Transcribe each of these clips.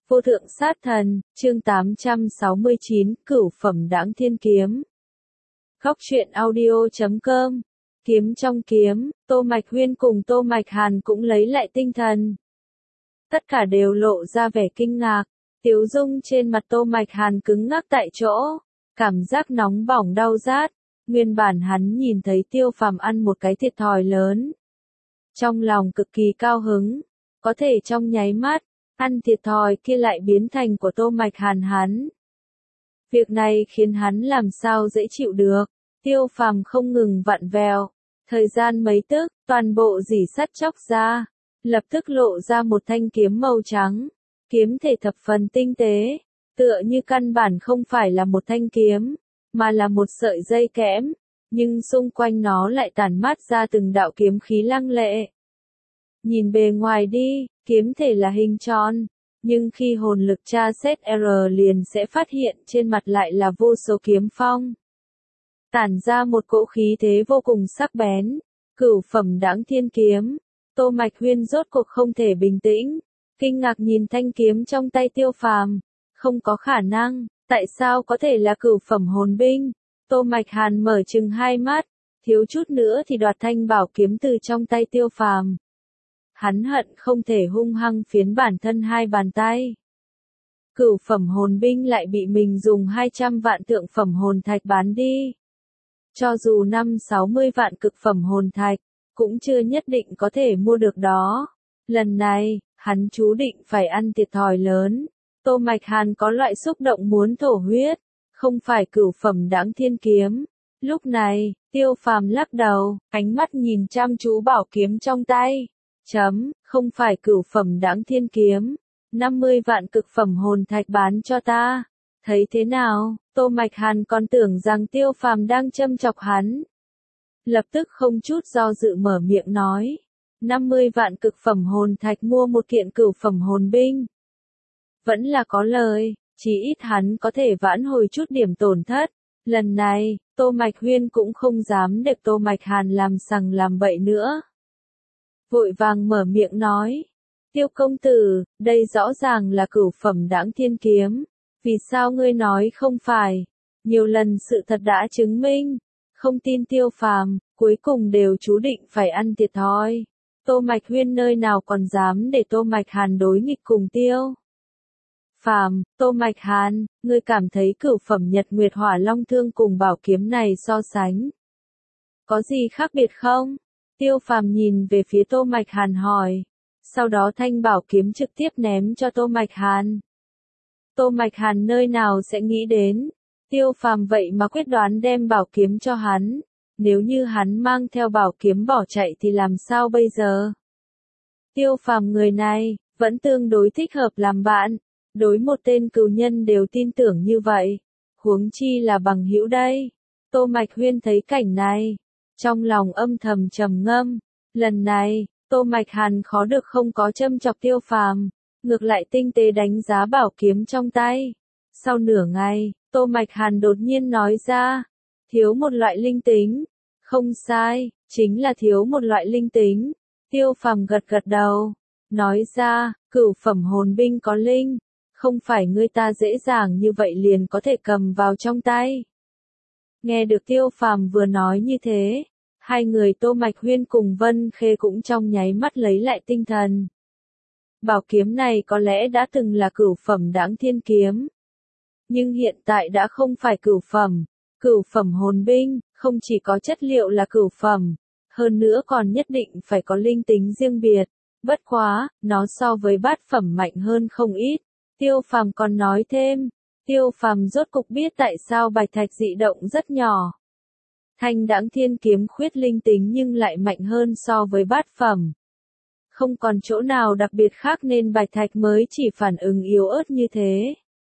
Vô thượng sát thần, chương 869, cửu phẩm đãng thiên kiếm. Góc truyện audio.com. Kiếm trong kiếm, Tô Mạch Huyên cùng Tô Mạch Hàn cũng lấy lại tinh thần. Tất cả đều lộ ra vẻ kinh ngạc, tiếu dung trên mặt Tô Mạch Hàn cứng ngắc tại chỗ, cảm giác nóng bỏng đau rát. Nguyên bản hắn nhìn thấy Tiêu Phàm ăn một cái thiệt thòi lớn, trong lòng cực kỳ cao hứng, có thể trong nháy mắt, ăn thiệt thòi kia lại biến thành của Tô Mạch Hàn hắn. Việc này khiến hắn làm sao dễ chịu được, Tiêu Phàm không ngừng vặn vẹo, thời gian mấy tức, toàn bộ rỉ sắt chóc ra, lập tức lộ ra một thanh kiếm màu trắng, kiếm thể thập phần tinh tế, tựa như căn bản không phải là một thanh kiếm, mà là một sợi dây kẽm, nhưng xung quanh nó lại tản mát ra từng đạo kiếm khí lăng lệ. Nhìn bề ngoài đi, kiếm thể là hình tròn, nhưng khi hồn lực tra xét R liền sẽ phát hiện trên mặt lại là vô số kiếm phong. Tản ra một cỗ khí thế vô cùng sắc bén, cửu phẩm đãng thiên kiếm. Tô Mạch Huyên rốt cuộc không thể bình tĩnh, kinh ngạc nhìn thanh kiếm trong tay Tiêu Phàm, không có khả năng, tại sao có thể là cửu phẩm hồn binh? Tô Mạch Hàn mở trừng hai mắt, thiếu chút nữa thì đoạt thanh bảo kiếm từ trong tay Tiêu Phàm. Hắn hận không thể hung hăng phiến bản thân hai bàn tay. Cửu phẩm hồn binh lại bị mình dùng 200 vạn thượng phẩm hồn thạch bán đi. Cho dù 50-60 vạn cực phẩm hồn thạch, cũng chưa nhất định có thể mua được đó. Lần này, hắn chú định phải ăn thiệt thòi lớn. Tô Mạch Hàn có loại xúc động muốn thổ huyết, không phải cửu phẩm đãng thiên kiếm. Lúc này, Tiêu Phàm lắc đầu, ánh mắt nhìn chăm chú bảo kiếm trong tay. Không phải cửu phẩm đãng thiên kiếm, 50 vạn cực phẩm hồn thạch bán cho ta. Thấy thế nào? Tô Mạch Hàn còn tưởng rằng Tiêu Phàm đang châm chọc hắn. Lập tức không chút do dự mở miệng nói, 50 vạn cực phẩm hồn thạch mua một kiện cửu phẩm hồn binh. Vẫn là có lời, chỉ ít hắn có thể vãn hồi chút điểm tổn thất. Lần này, Tô Mạch Huyên cũng không dám để Tô Mạch Hàn làm sằng làm bậy nữa. Vội vàng mở miệng nói, Tiêu công tử, đây rõ ràng là cửu phẩm đãng thiên kiếm, vì sao ngươi nói không phải? Nhiều lần sự thật đã chứng minh, không tin Tiêu Phàm, cuối cùng đều chú định phải ăn thiệt thòi. Tô Mạch Huyên nơi nào còn dám để Tô Mạch Hàn đối nghịch cùng Tiêu Phàm. Tô Mạch Hàn, ngươi cảm thấy cửu phẩm Nhật Nguyệt Hỏa Long Thương cùng bảo kiếm này so sánh có gì khác biệt không? Tiêu Phàm nhìn về phía Tô Mạch Hàn hỏi, sau đó thanh bảo kiếm trực tiếp ném cho Tô Mạch Hàn. Tô Mạch Hàn nơi nào sẽ nghĩ đến, Tiêu Phàm vậy mà quyết đoán đem bảo kiếm cho hắn, nếu như hắn mang theo bảo kiếm bỏ chạy thì làm sao bây giờ? Tiêu Phàm người này, vẫn tương đối thích hợp làm bạn, đối một tên cừu nhân đều tin tưởng như vậy, huống chi là bằng hữu đây. Tô Mạch Huyên thấy cảnh này, trong lòng âm thầm trầm ngâm, lần này, Tô Mạch Hàn khó được không có châm chọc Tiêu Phàm, ngược lại tinh tế đánh giá bảo kiếm trong tay. Sau nửa ngày, Tô Mạch Hàn đột nhiên nói ra, thiếu một loại linh tính. Không sai, chính là thiếu một loại linh tính. Tiêu Phàm gật gật đầu, nói ra, cửu phẩm hồn binh có linh, không phải người ta dễ dàng như vậy liền có thể cầm vào trong tay. Nghe được Tiêu Phàm vừa nói như thế, hai người Tô Mạch Huyên cùng Vân Khê cũng trong nháy mắt lấy lại tinh thần. Bảo kiếm này có lẽ đã từng là cửu phẩm đãng thiên kiếm, nhưng hiện tại đã không phải cửu phẩm hồn binh, không chỉ có chất liệu là cửu phẩm, hơn nữa còn nhất định phải có linh tính riêng biệt. Bất quá, nó so với bát phẩm mạnh hơn không ít. Tiêu Phàm còn nói thêm, Tiêu Phàm rốt cục biết tại sao bạch thạch dị động rất nhỏ. Thanh đãng thiên kiếm khuyết linh tính nhưng lại mạnh hơn so với bát phẩm. Không còn chỗ nào đặc biệt khác nên bạch thạch mới chỉ phản ứng yếu ớt như thế.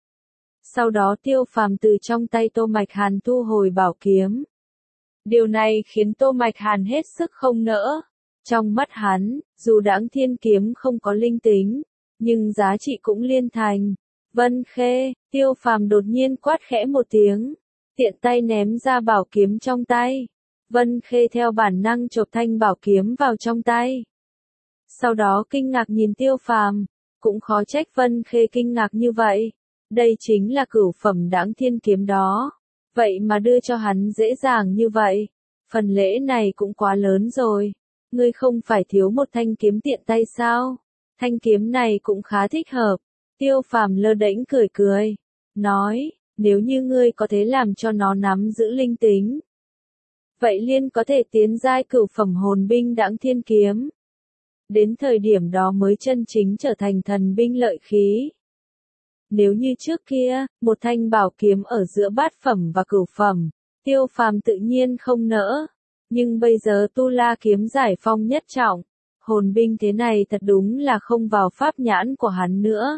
Sau đó Tiêu Phàm từ trong tay Tô Mạch Hàn thu hồi bảo kiếm. Điều này khiến Tô Mạch Hàn hết sức không nỡ. Trong mắt hắn, dù đãng thiên kiếm không có linh tính, nhưng giá trị cũng liên thành. Vân Khê, Tiêu Phàm đột nhiên quát khẽ một tiếng, tiện tay ném ra bảo kiếm trong tay. Vân Khê theo bản năng chộp thanh bảo kiếm vào trong tay. Sau đó kinh ngạc nhìn Tiêu Phàm, cũng khó trách Vân Khê kinh ngạc như vậy. Đây chính là cửu phẩm Đãng Thiên Kiếm đó. Vậy mà đưa cho hắn dễ dàng như vậy. Phần lễ này cũng quá lớn rồi. Ngươi không phải thiếu một thanh kiếm tiện tay sao? Thanh kiếm này cũng khá thích hợp. Tiêu Phàm lơ đễnh cười cười. Nói, nếu như ngươi có thể làm cho nó nắm giữ linh tính. Vậy liền có thể tiến giai cửu phẩm hồn binh Đãng Thiên Kiếm. Đến thời điểm đó mới chân chính trở thành thần binh lợi khí. Nếu như trước kia, một thanh bảo kiếm ở giữa bát phẩm và cửu phẩm, Tiêu Phàm tự nhiên không nỡ. Nhưng bây giờ Tu La kiếm giải phong nhất trọng, hồn binh thế này thật đúng là không vào pháp nhãn của hắn nữa.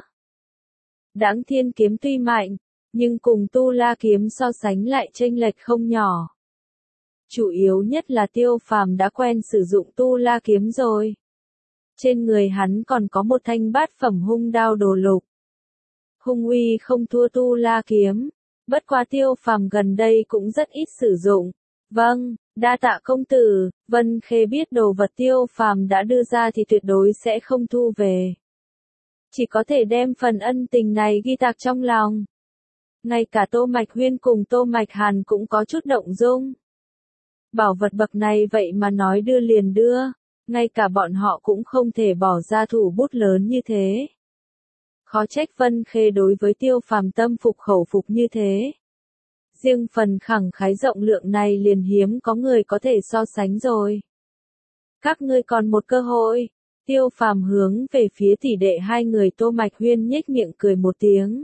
Đãng Thiên Kiếm tuy mạnh, nhưng cùng Tu La kiếm so sánh lại chênh lệch không nhỏ. Chủ yếu nhất là Tiêu Phàm đã quen sử dụng Tu La kiếm rồi. Trên người hắn còn có một thanh bát phẩm hung đao đồ lục. Hung uy không thua Tu La kiếm, bất quá Tiêu Phàm gần đây cũng rất ít sử dụng. Vâng, đa tạ công tử. Vân Khê biết đồ vật Tiêu Phàm đã đưa ra thì tuyệt đối sẽ không thu về. Chỉ có thể đem phần ân tình này ghi tạc trong lòng. Ngay cả Tô Mạch Huyên cùng Tô Mạch Hàn cũng có chút động dung. Bảo vật bậc này vậy mà nói đưa liền đưa, ngay cả bọn họ cũng không thể bỏ ra thủ bút lớn như thế. Khó trách Vân Khê đối với Tiêu Phàm tâm phục khẩu phục như thế. Riêng phần khẳng khái rộng lượng này liền hiếm có người có thể so sánh rồi. Các ngươi còn một cơ hội. Tiêu Phàm hướng về phía tỷ đệ hai người Tô Mạch Huyên nhếch miệng cười một tiếng.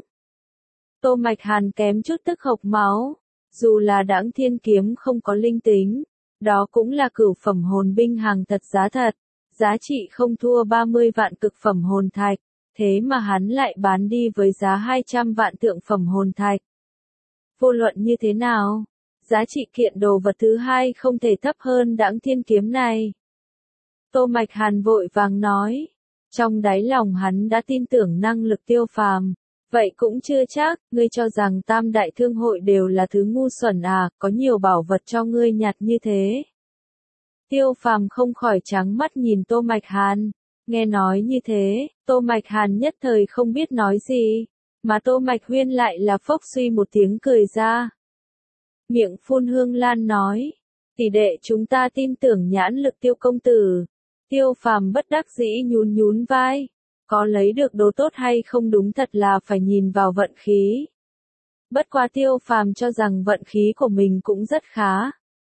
Tô Mạch Hàn kém chút tức hộc máu. Dù là Đãng Thiên Kiếm không có linh tính, đó cũng là cửu phẩm hồn binh hàng thật giá thật, giá trị không thua 30 vạn cực phẩm hồn thạch, thế mà hắn lại bán đi với giá 200 vạn thượng phẩm hồn thạch. Vô luận như thế nào, giá trị kiện đồ vật thứ hai không thể thấp hơn Đãng Thiên Kiếm này. Tô Mạch Hàn vội vàng nói, trong đáy lòng hắn đã tin tưởng năng lực Tiêu Phàm. Vậy cũng chưa chắc, ngươi cho rằng tam đại thương hội đều là thứ ngu xuẩn à, có nhiều bảo vật cho ngươi nhặt như thế. Tiêu Phàm không khỏi trắng mắt nhìn Tô Mạch Hàn, nghe nói như thế, Tô Mạch Hàn nhất thời không biết nói gì, mà Tô Mạch Huyên lại là phốc suy một tiếng cười ra. Miệng phun hương lan nói, tỷ đệ chúng ta tin tưởng nhãn lực Tiêu công tử. Tiêu Phàm bất đắc dĩ nhún nhún vai. Có lấy được đồ tốt hay không đúng thật là phải nhìn vào vận khí. Bất quá Tiêu Phàm cho rằng vận khí của mình cũng rất khá.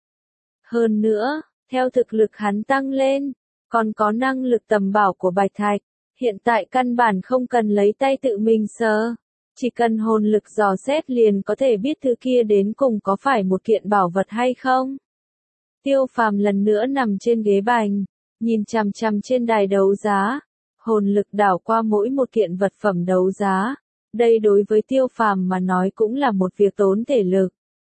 Hơn nữa, theo thực lực hắn tăng lên, còn có năng lực tầm bảo của Bạch Thạch, hiện tại căn bản không cần lấy tay tự mình sờ, chỉ cần hồn lực dò xét liền có thể biết thứ kia đến cùng có phải một kiện bảo vật hay không. Tiêu Phàm lần nữa nằm trên ghế bành, nhìn chằm chằm trên đài đấu giá. Hồn lực đảo qua mỗi một kiện vật phẩm đấu giá, đây đối với Tiêu Phàm mà nói cũng là một việc tốn thể lực.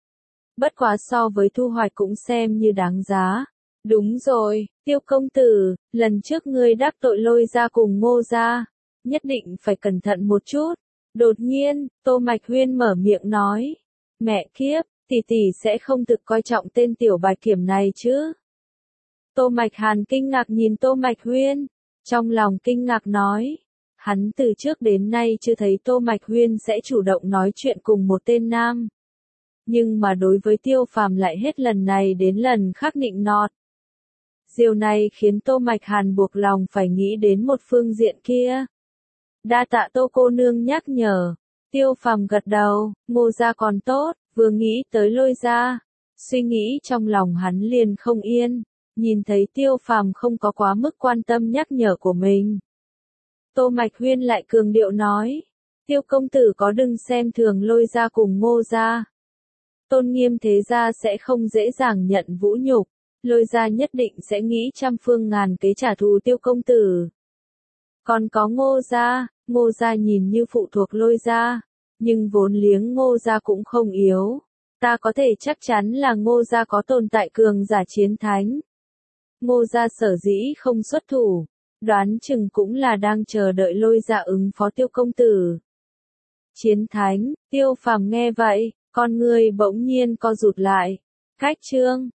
Bất quá so với thu hoạch cũng xem như đáng giá. Đúng rồi, Tiêu công tử, lần trước ngươi đắc tội Lôi gia cùng Ngô gia, nhất định phải cẩn thận một chút. Đột nhiên, Tô Mạch Huyên mở miệng nói, mẹ kiếp, tỷ tỷ sẽ không thực coi trọng tên tiểu bạch kiểm này chứ. Tô Mạch Hàn kinh ngạc nhìn Tô Mạch Huyên. Trong lòng kinh ngạc nói, hắn từ trước đến nay chưa thấy Tô Mạch Huyên sẽ chủ động nói chuyện cùng một tên nam. Nhưng mà đối với Tiêu Phàm lại hết lần này đến lần khác nịnh nọt. Điều này khiến Tô Mạch Hàn buộc lòng phải nghĩ đến một phương diện kia. Đa tạ Tô cô nương nhắc nhở. Tiêu Phàm gật đầu, Ngô gia còn tốt, vừa nghĩ tới Lôi gia. Suy nghĩ trong lòng hắn liền không yên. Nhìn thấy Tiêu Phàm không có quá mức quan tâm nhắc nhở của mình. Tô Mạch Huyên lại cường điệu nói, Tiêu công tử có đừng xem thường Lôi gia cùng Ngô gia. Tôn nghiêm thế gia sẽ không dễ dàng nhận vũ nhục, Lôi gia nhất định sẽ nghĩ trăm phương ngàn kế trả thù Tiêu công tử. Còn có Ngô gia nhìn như phụ thuộc Lôi gia, nhưng vốn liếng Ngô gia cũng không yếu. Ta có thể chắc chắn là Ngô gia có tồn tại cường giả chiến thánh. Ngô gia sở dĩ không xuất thủ, đoán chừng cũng là đang chờ đợi Lôi gia ứng phó Tiêu công tử. Chiến thánh, Tiêu Phàm nghe vậy, con người bỗng nhiên co rụt lại. Cách chương